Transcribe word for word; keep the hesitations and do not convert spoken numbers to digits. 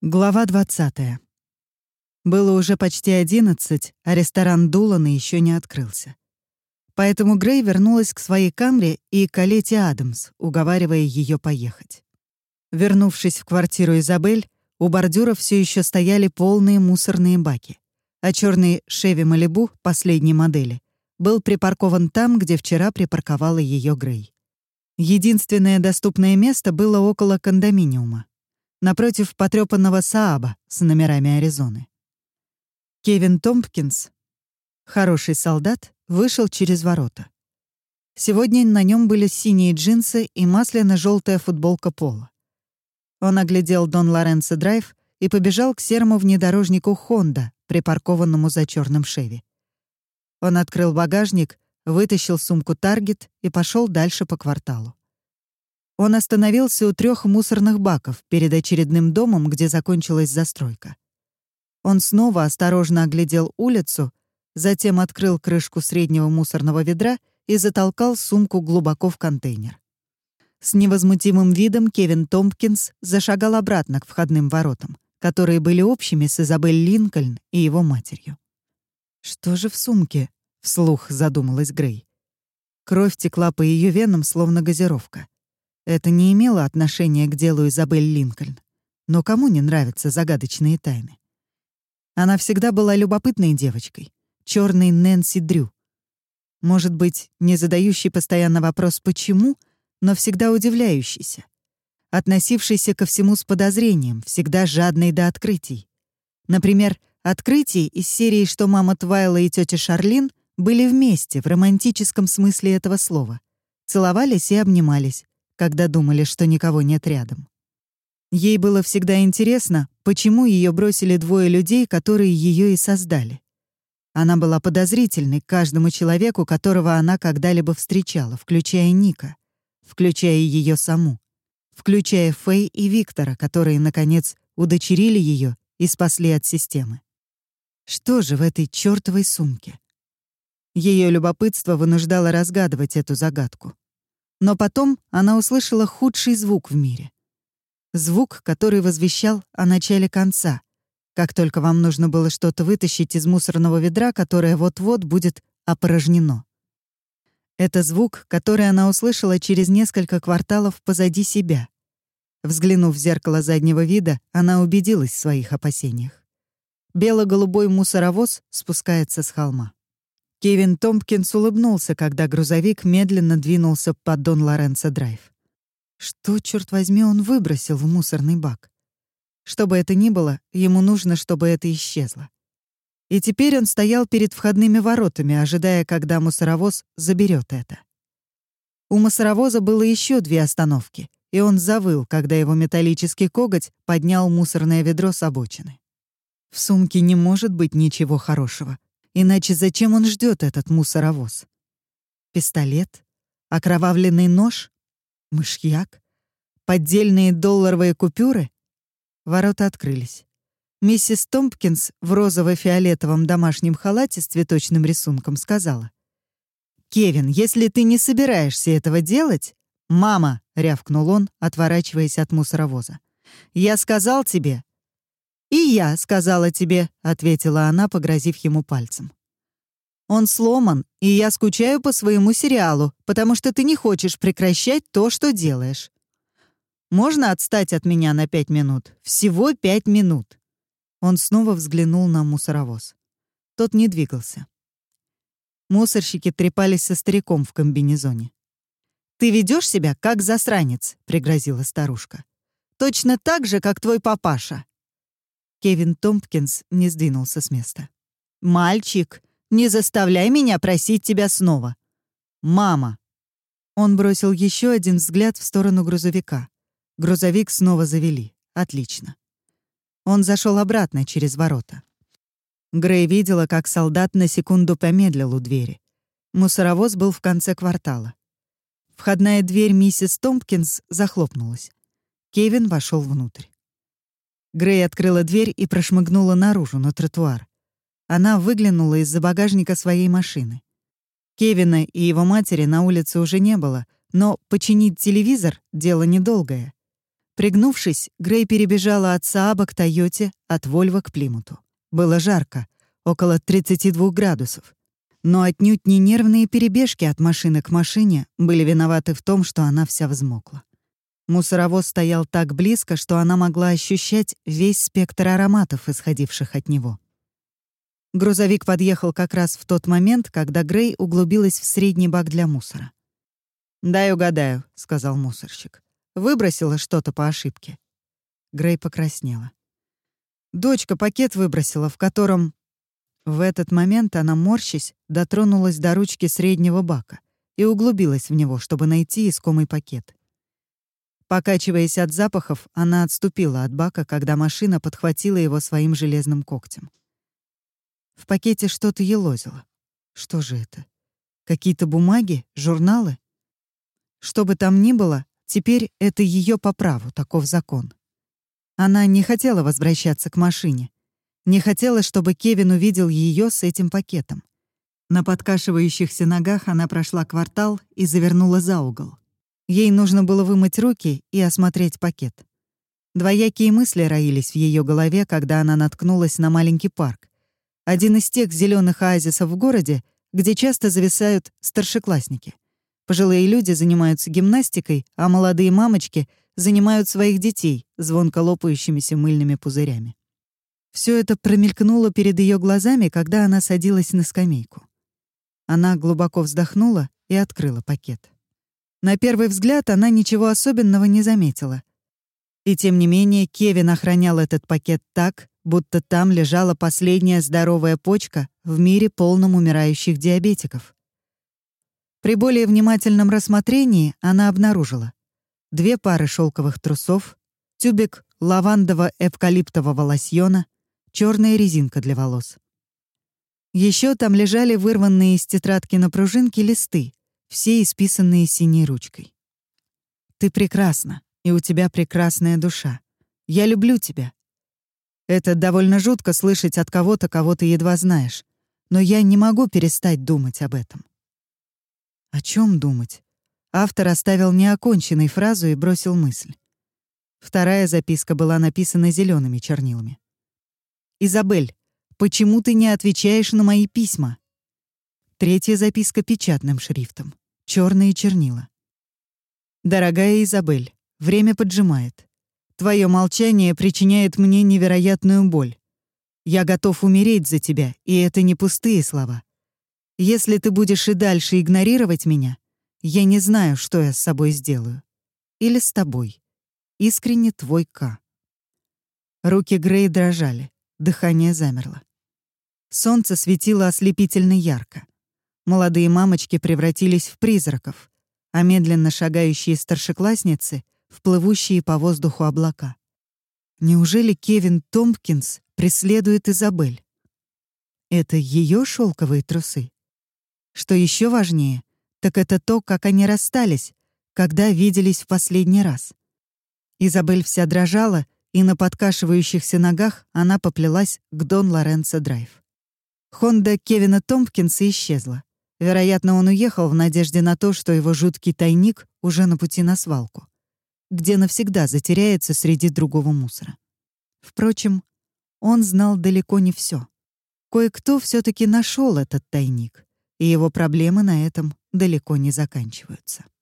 Глава двадцатая. Было уже почти одиннадцать, а ресторан Дулана еще не открылся. Поэтому Грей вернулась к своей камере и к Олете Адамс, уговаривая ее поехать. Вернувшись в квартиру Изабель, у бордюра все еще стояли полные мусорные баки, а черный Chevy Malibu последней модели был припаркован там, где вчера припарковала ее Грей. Единственное доступное место было около кондоминиума, напротив потрёпанного Сааба с номерами Аризоны. Кевин Томпкинс, хороший солдат, вышел через ворота. Сегодня на нем были синие джинсы и масляно-желтая футболка Пола. Он оглядел Дон Лоренцо Драйв и побежал к серому внедорожнику «Хонда», припаркованному за черным «Шеви». Он открыл багажник, вытащил сумку «Таргет» и пошел дальше по кварталу. Он остановился у трех мусорных баков перед очередным домом, где закончилась застройка. Он снова осторожно оглядел улицу, затем открыл крышку среднего мусорного ведра и затолкал сумку глубоко в контейнер. С невозмутимым видом Кевин Томпкинс зашагал обратно к входным воротам, которые были общими с Изабель Линкольн и его матерью. «Что же в сумке?» — вслух задумалась Грей. Кровь текла по ее венам, словно газировка. Это не имело отношения к делу Изабель Линкольн. Но кому не нравятся загадочные тайны? Она всегда была любопытной девочкой, черной Нэнси Дрю. Может быть, не задающий постоянно вопрос «почему?», но всегда удивляющийся, относившийся ко всему с подозрением, всегда жадный до открытий. Например, открытий из серии, что мама Твайла и тетя Шарлин были вместе в романтическом смысле этого слова, целовались и обнимались, когда думали, что никого нет рядом. Ей было всегда интересно, почему ее бросили двое людей, которые ее и создали. Она была подозрительной к каждому человеку, которого она когда-либо встречала, включая Ника, включая ее саму, включая Фэй и Виктора, которые, наконец, удочерили ее и спасли от системы. Что же в этой чёртовой сумке? Ее любопытство вынуждало разгадывать эту загадку. Но потом она услышала худший звук в мире. Звук, который возвещал о начале конца, как только вам нужно было что-то вытащить из мусорного ведра, которое вот-вот будет опорожнено. Это звук, который она услышала через несколько кварталов позади себя. Взглянув в зеркало заднего вида, она убедилась в своих опасениях. Бело-голубой мусоровоз спускается с холма. Кевин Томпкинс улыбнулся, когда грузовик медленно двинулся по Дон Лоренцо Драйв. Что, черт возьми, он выбросил в мусорный бак? Что бы это ни было, ему нужно, чтобы это исчезло. И теперь он стоял перед входными воротами, ожидая, когда мусоровоз заберет это. У мусоровоза было еще две остановки, и он завыл, когда его металлический коготь поднял мусорное ведро с обочины. В сумке не может быть ничего хорошего. Иначе зачем он ждет этот мусоровоз? Пистолет? Окровавленный нож? Мышьяк? Поддельные долларовые купюры? Ворота открылись. Миссис Томпкинс в розово-фиолетовом домашнем халате с цветочным рисунком сказала: «Кевин, если ты не собираешься этого делать...» «Мама!» — рявкнул он, отворачиваясь от мусоровоза. «Я сказал тебе...» «И я сказала тебе», — ответила она, погрозив ему пальцем. «Он сломан, и я скучаю по своему сериалу, потому что ты не хочешь прекращать то, что делаешь. Можно отстать от меня на пять минут? Всего пять минут». Он снова взглянул на мусоровоз. Тот не двигался. Мусорщики трепались со стариком в комбинезоне. «Ты ведешь себя как засранец», — пригрозила старушка. «Точно так же, как твой папаша». Кевин Томпкинс не сдвинулся с места. «Мальчик, не заставляй меня просить тебя снова». «Мама!» Он бросил еще один взгляд в сторону грузовика. Грузовик снова завели. Отлично. Он зашел обратно через ворота. Грей видела, как солдат на секунду помедлил у двери. Мусоровоз был в конце квартала. Входная дверь миссис Томпкинс захлопнулась. Кевин вошел внутрь. Грей открыла дверь и прошмыгнула наружу, на тротуар. Она выглянула из-за багажника своей машины. Кевина и его матери на улице уже не было, но починить телевизор — дело недолгое. Пригнувшись, Грей перебежала от Сааба к Тойоте, от Вольво к Плимуту. Было жарко, около тридцати двух градусов. Но отнюдь не нервные перебежки от машины к машине были виноваты в том, что она вся взмокла. Мусоровоз стоял так близко, что она могла ощущать весь спектр ароматов, исходивших от него. Грузовик подъехал как раз в тот момент, когда Грей углубилась в средний бак для мусора. «Дай угадаю», — сказал мусорщик. «Выбросила что-то по ошибке». Грей покраснела. «Дочка пакет выбросила, в котором...» В этот момент она, морщась, дотронулась до ручки среднего бака и углубилась в него, чтобы найти искомый пакет. Покачиваясь от запахов, она отступила от бака, когда машина подхватила его своим железным когтем. В пакете что-то елозило. Что же это? Какие-то бумаги? Журналы? Что бы там ни было, теперь это ее по праву, таков закон. Она не хотела возвращаться к машине. Не хотела, чтобы Кевин увидел ее с этим пакетом. На подкашивающихся ногах она прошла квартал и завернула за угол. Ей нужно было вымыть руки и осмотреть пакет. Двоякие мысли роились в ее голове, когда она наткнулась на маленький парк. Один из тех зеленых оазисов в городе, где часто зависают старшеклассники. Пожилые люди занимаются гимнастикой, а молодые мамочки занимают своих детей звонко лопающимися мыльными пузырями. Все это промелькнуло перед ее глазами, когда она садилась на скамейку. Она глубоко вздохнула и открыла пакет. На первый взгляд она ничего особенного не заметила. И тем не менее Кевин охранял этот пакет так, будто там лежала последняя здоровая почка в мире, полном умирающих диабетиков. При более внимательном рассмотрении она обнаружила две пары шелковых трусов, тюбик лавандово-эвкалиптового лосьона, черная резинка для волос. Еще там лежали вырванные из тетрадки на пружинке листы, все исписанные синей ручкой. «Ты прекрасна, и у тебя прекрасная душа. Я люблю тебя». Это довольно жутко слышать от кого-то, кого ты едва знаешь, но я не могу перестать думать об этом. О чем думать? Автор оставил неоконченной фразу и бросил мысль. Вторая записка была написана зелеными чернилами. «Изабель, почему ты не отвечаешь на мои письма?» Третья записка печатным шрифтом. Черные чернила. «Дорогая Изабель, время поджимает. Твое молчание причиняет мне невероятную боль. Я готов умереть за тебя, и это не пустые слова. Если ты будешь и дальше игнорировать меня, я не знаю, что я с собой сделаю. Или с тобой. Искренне твой К». Руки Грей дрожали, дыхание замерло. Солнце светило ослепительно ярко. Молодые мамочки превратились в призраков, а медленно шагающие старшеклассницы — в плывущие по воздуху облака. Неужели Кевин Томпкинс преследует Изабель? Это ее шелковые трусы? Что еще важнее, так это то, как они расстались, когда виделись в последний раз. Изабель вся дрожала, и на подкашивающихся ногах она поплелась к Дон Лоренцо Драйв. Хонда Кевина Томпкинса исчезла. Вероятно, он уехал в надежде на то, что его жуткий тайник уже на пути на свалку, где навсегда затеряется среди другого мусора. Впрочем, он знал далеко не все. Кое-кто все-таки нашел этот тайник, и его проблемы на этом далеко не заканчиваются.